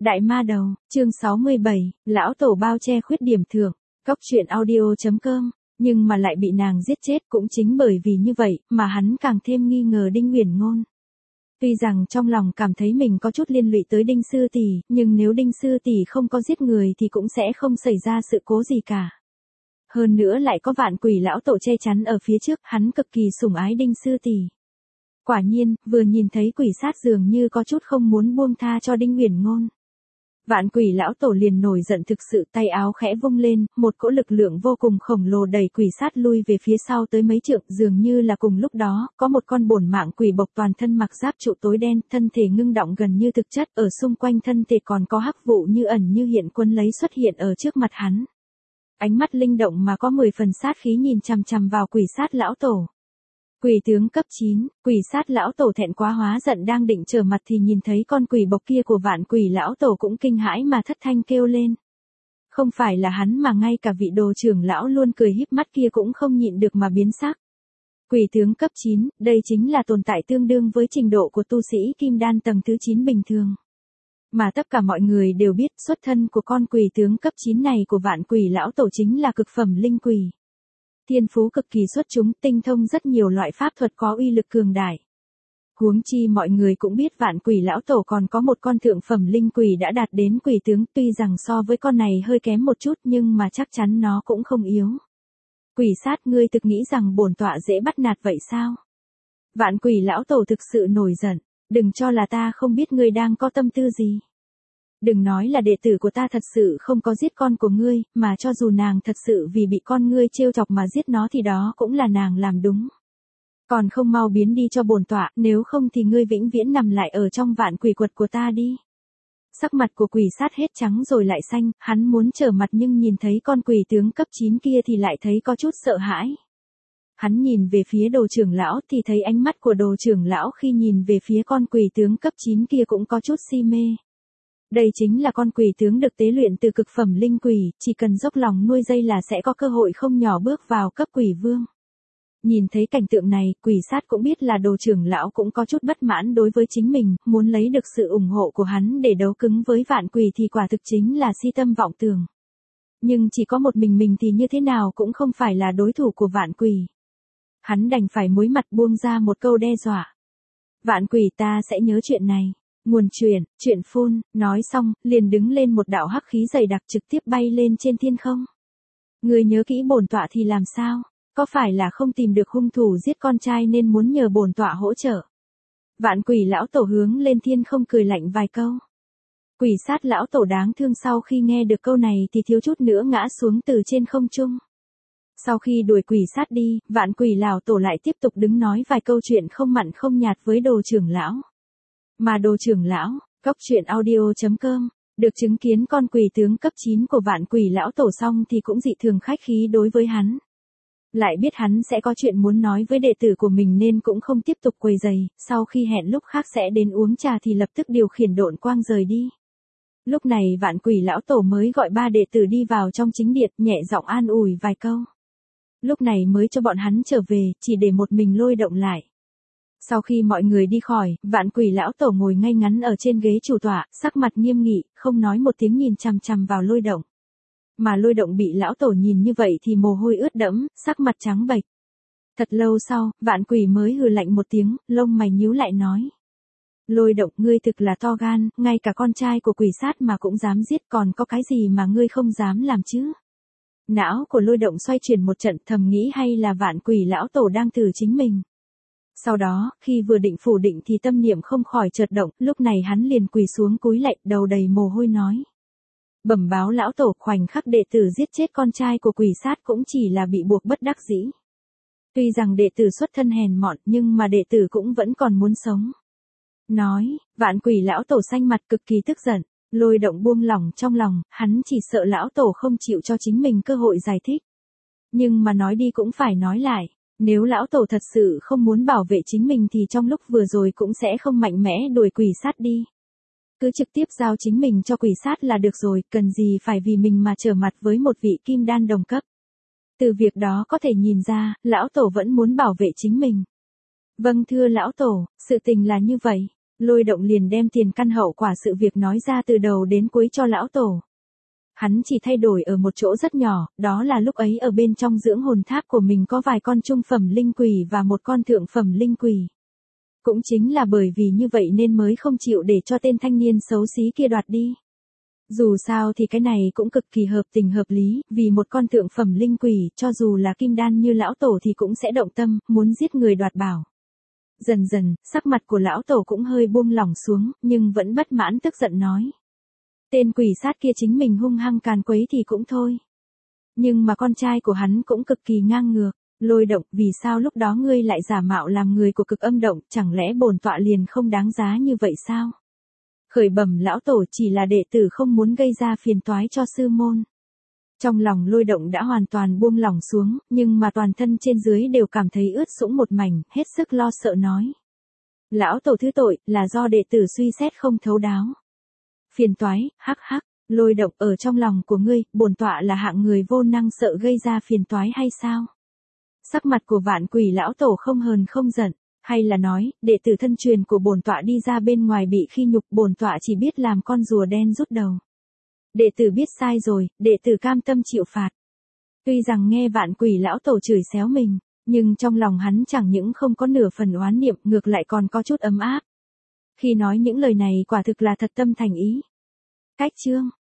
Đại ma đầu, chương 67, lão tổ bao che khuyết điểm thưởng, cóc truyện audio.com, nhưng mà lại bị nàng giết chết cũng chính bởi vì như vậy mà hắn càng thêm nghi ngờ Đinh Uyển Ngôn. Tuy rằng trong lòng cảm thấy mình có chút liên lụy tới Đinh sư tỷ, nhưng nếu Đinh sư tỷ không có giết người thì cũng sẽ không xảy ra sự cố gì cả. Hơn nữa lại có vạn quỷ lão tổ che chắn ở phía trước, hắn cực kỳ sủng ái Đinh sư tỷ. Quả nhiên, vừa nhìn thấy quỷ sát dường như có chút không muốn buông tha cho Đinh Uyển Ngôn. Vạn quỷ lão tổ liền nổi giận thực sự, tay áo khẽ vung lên, một cỗ lực lượng vô cùng khổng lồ đẩy quỷ sát lui về phía sau tới mấy trượng, dường như là cùng lúc đó, có một con bổn mạng quỷ bộc toàn thân mặc giáp trụ tối đen, thân thể ngưng động gần như thực chất, ở xung quanh thân thể còn có hắc vụ như ẩn như hiện quân lấy xuất hiện ở trước mặt hắn. Ánh mắt linh động mà có 10 phần sát khí nhìn chằm chằm vào quỷ sát lão tổ. Quỷ tướng cấp 9, quỷ sát lão tổ thẹn quá hóa giận đang định trở mặt thì nhìn thấy con quỷ bộc kia của vạn quỷ lão tổ cũng kinh hãi mà thất thanh kêu lên. Không phải là hắn mà ngay cả vị đồ trưởng lão luôn cười híp mắt kia cũng không nhịn được mà biến sắc. Quỷ tướng cấp 9, đây chính là tồn tại tương đương với trình độ của tu sĩ kim đan tầng thứ 9 bình thường. Mà tất cả mọi người đều biết xuất thân của con quỷ tướng cấp 9 này của vạn quỷ lão tổ chính là cực phẩm linh quỷ. Thiên phú cực kỳ xuất chúng, tinh thông rất nhiều loại pháp thuật có uy lực cường đại. Huống chi mọi người cũng biết vạn quỷ lão tổ còn có một con thượng phẩm linh quỷ đã đạt đến quỷ tướng, tuy rằng so với con này hơi kém một chút nhưng mà chắc chắn nó cũng không yếu. Quỷ sát, ngươi thực nghĩ rằng bổn tọa dễ bắt nạt vậy sao? Vạn quỷ lão tổ thực sự nổi giận, đừng cho là ta không biết ngươi đang có tâm tư gì. Đừng nói là đệ tử của ta thật sự không có giết con của ngươi, mà cho dù nàng thật sự vì bị con ngươi trêu chọc mà giết nó thì đó cũng là nàng làm đúng. Còn không mau biến đi cho bổn tọa, nếu không thì ngươi vĩnh viễn nằm lại ở trong vạn quỷ quật của ta đi. Sắc mặt của quỷ sát hết trắng rồi lại xanh, hắn muốn trở mặt nhưng nhìn thấy con quỷ tướng cấp 9 kia thì lại thấy có chút sợ hãi. Hắn nhìn về phía đồ trưởng lão thì thấy ánh mắt của đồ trưởng lão khi nhìn về phía con quỷ tướng cấp 9 kia cũng có chút si mê. Đây chính là con quỷ tướng được tế luyện từ cực phẩm linh quỷ, chỉ cần dốc lòng nuôi dây là sẽ có cơ hội không nhỏ bước vào cấp quỷ vương. Nhìn thấy cảnh tượng này, quỷ sát cũng biết là đồ trưởng lão cũng có chút bất mãn đối với chính mình, muốn lấy được sự ủng hộ của hắn để đấu cứng với vạn quỷ thì quả thực chính là si tâm vọng tưởng. Nhưng chỉ có một mình thì như thế nào cũng không phải là đối thủ của vạn quỷ. Hắn đành phải muối mặt buông ra một câu đe dọa. Vạn quỷ, ta sẽ nhớ chuyện này. Nguồn chuyện phun, nói xong, liền đứng lên một đạo hắc khí dày đặc trực tiếp bay lên trên thiên không. Người nhớ kỹ bổn tọa thì làm sao? Có phải là không tìm được hung thủ giết con trai nên muốn nhờ bổn tọa hỗ trợ? Vạn quỷ lão tổ hướng lên thiên không cười lạnh vài câu. Quỷ sát lão tổ đáng thương sau khi nghe được câu này thì thiếu chút nữa ngã xuống từ trên không trung. Sau khi đuổi quỷ sát đi, vạn quỷ lão tổ lại tiếp tục đứng nói vài câu chuyện không mặn không nhạt với đồ trưởng lão. Mà đồ trưởng lão, cóc truyện audio.com, được chứng kiến con quỷ tướng cấp 9 của vạn quỷ lão tổ xong thì cũng dị thường khách khí đối với hắn. Lại biết hắn sẽ có chuyện muốn nói với đệ tử của mình nên cũng không tiếp tục quấy rầy, sau khi hẹn lúc khác sẽ đến uống trà thì lập tức điều khiển độn quang rời đi. Lúc này vạn quỷ lão tổ mới gọi 3 đệ tử đi vào trong chính điện, nhẹ giọng an ủi vài câu. Lúc này mới cho bọn hắn trở về, chỉ để một mình Lôi Động lại. Sau khi mọi người đi khỏi, vạn quỷ lão tổ ngồi ngay ngắn ở trên ghế chủ tọa, sắc mặt nghiêm nghị, không nói một tiếng nhìn chằm chằm vào Lôi Động. Mà Lôi Động bị lão tổ nhìn như vậy thì mồ hôi ướt đẫm, sắc mặt trắng bệch. Thật lâu sau, vạn quỷ mới hừ lạnh một tiếng, lông mày nhíu lại nói. Lôi Động, ngươi thực là to gan, ngay cả con trai của quỷ sát mà cũng dám giết, còn có cái gì mà ngươi không dám làm chứ? Não của Lôi Động xoay chuyển một trận, thầm nghĩ hay là vạn quỷ lão tổ đang thử chính mình. Sau đó, khi vừa định phủ định thì tâm niệm không khỏi chợt động, lúc này hắn liền quỳ xuống cúi lạy, đầu đầy mồ hôi nói. Bẩm báo lão tổ, khoảnh khắc đệ tử giết chết con trai của quỷ sát cũng chỉ là bị buộc bất đắc dĩ. Tuy rằng đệ tử xuất thân hèn mọn nhưng mà đệ tử cũng vẫn còn muốn sống. Nói, vạn quỷ lão tổ xanh mặt cực kỳ tức giận, Lôi Động buông lỏng trong lòng, hắn chỉ sợ lão tổ không chịu cho chính mình cơ hội giải thích. Nhưng mà nói đi cũng phải nói lại. Nếu lão tổ thật sự không muốn bảo vệ chính mình thì trong lúc vừa rồi cũng sẽ không mạnh mẽ đuổi quỷ sát đi. Cứ trực tiếp giao chính mình cho quỷ sát là được rồi, cần gì phải vì mình mà trở mặt với một vị kim đan đồng cấp. Từ việc đó có thể nhìn ra, lão tổ vẫn muốn bảo vệ chính mình. Vâng thưa lão tổ, sự tình là như vậy. Lôi Động liền đem tiền căn hậu quả sự việc nói ra từ đầu đến cuối cho lão tổ. Hắn chỉ thay đổi ở một chỗ rất nhỏ, đó là lúc ấy ở bên trong dưỡng hồn tháp của mình có vài con trung phẩm linh quỷ và một con thượng phẩm linh quỷ. Cũng chính là bởi vì như vậy nên mới không chịu để cho tên thanh niên xấu xí kia đoạt đi. Dù sao thì cái này cũng cực kỳ hợp tình hợp lý, vì một con thượng phẩm linh quỷ, cho dù là kim đan như lão tổ thì cũng sẽ động tâm, muốn giết người đoạt bảo. Dần dần, sắc mặt của lão tổ cũng hơi buông lỏng xuống, nhưng vẫn bất mãn tức giận nói. Tên quỷ sát kia chính mình hung hăng càn quấy thì cũng thôi. Nhưng mà con trai của hắn cũng cực kỳ ngang ngược. Lôi Động, vì sao lúc đó ngươi lại giả mạo làm người của Cực Âm Động, chẳng lẽ bổn tọa liền không đáng giá như vậy sao? Khởi bẩm lão tổ, chỉ là đệ tử không muốn gây ra phiền toái cho sư môn. Trong lòng Lôi Động đã hoàn toàn buông lỏng xuống, nhưng mà toàn thân trên dưới đều cảm thấy ướt sũng một mảnh, hết sức lo sợ nói. Lão tổ thứ tội, là do đệ tử suy xét không thấu đáo. Phiền toái, hắc hắc, Lôi Động, ở trong lòng của ngươi, bổn tọa là hạng người vô năng sợ gây ra phiền toái hay sao? Sắc mặt của Vạn Quỷ lão tổ không hờn không giận, hay là nói, đệ tử thân truyền của bổn tọa đi ra bên ngoài bị khi nhục, bổn tọa chỉ biết làm con rùa đen rút đầu. Đệ tử biết sai rồi, đệ tử cam tâm chịu phạt. Tuy rằng nghe Vạn Quỷ lão tổ chửi xéo mình, nhưng trong lòng hắn chẳng những không có nửa phần oán niệm, ngược lại còn có chút ấm áp. Khi nói những lời này quả thực là thật tâm thành ý. Cách chương